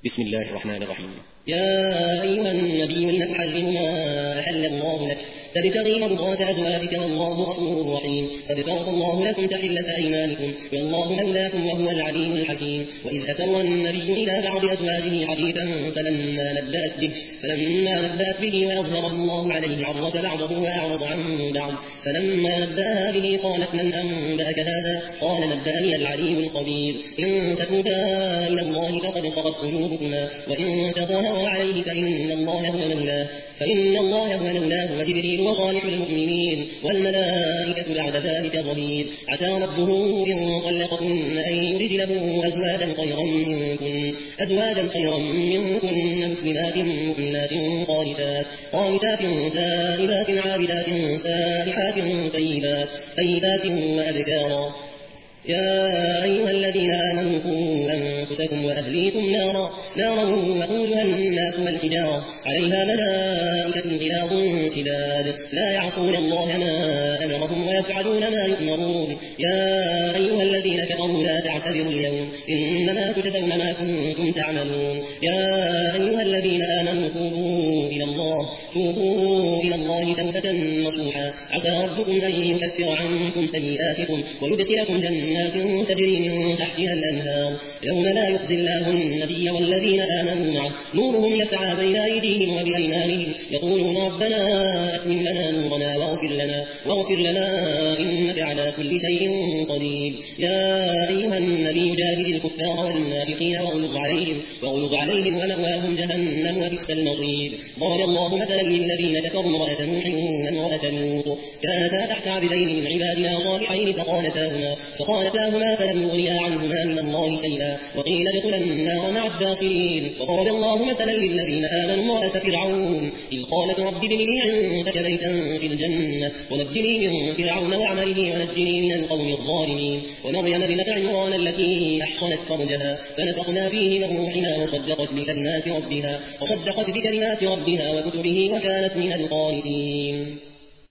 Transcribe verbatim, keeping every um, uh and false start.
بسم الله الرحمن الرحيم. يا أيها النبي إنك تحرم ما أحل الله لك تبتغي مرضات أزواجك والله غفور رحيم. قد فرض الله لكم تحلة أيمانكم والله مولاكم وهو العليم الحكيم. وإذ أسر النبي إلى بعض أزواجه حديثا فلما نبأت به فلما نبأت به وأظهر الله عليه عرف بعضه وأعرض عن بعض. فلما نبأها به قالت من أنبأك هذا؟ قال نبأني العليم الخبير. إن تتوبا إلى الله فقد صغت قلوبكما وإن تظاهرا عليه فإن الله هو مولاه فإن الله هو مولاه وجبريل وصالح المؤمنين والملائكة بعد ذلك ظهير. عسى ربه إن طلقكن أن يبدله أزواجا خيرا منكن أزواجا خيرا منكن مسلمات مؤمنات قانتات قانتات تائبات عابدات سائحات طيبات طيبات وأبكارا. يا أيها الذين آمنوا قوا أنفسكم وأهليكم نارا نارا وقودها الناس والحجارة عليها ملائكة غلاظ شداد لا يعصون الله ما أمرهم ويفعلون ما يؤمرون. يا أيها الذين كفروا لا تعتذروا اليوم إنما تجزون ما كنتم تعملون. يا أيها الذين آمنوا توبوا إلى الله توبوا إلى الله توبة نصوحا. عسى ربكم أن يكفر عنكم سيئاتكم ويدخلكم جنات تجري من تحتها الأنهار يوم لا يخزي الله النبي والذين آمنوا معه نورهم يسعى بين أيديهم وبأيمانهم يقولون ربنا أتمم لنا نورنا واغفر لنا واغفر لنا إنك على كل شيء قدير. يا أيها النبي جاهد الكفار والمنافقين واغلظ عليهم واغلظ عليهم ومأواهم جهنم وبئس المصير. ضرب الله مثلا للذين كفروا امرأة نوح وامرأة لوط كانتا تحت عبدين من عبادنا صالحين فخانتاهما فخانتاهما فلم يغنيا عنهما من الله شيئا وقيل ادخلا النار مع الداخلين. وضرب الله مثلا للذين آمنوا امرأة فرعون إذ قالت رب ابن لي عندك بيتا في الجنة ونجني من فرعون وعمله ونجني من القوم الظالمين. ومريم ابنة عمران التي أحصنت فرجها فنفخنا فيه من روحنا وصدقت بكلمات ربها وصدقت بكلمات ربها وكتبه وكانت من القانتين.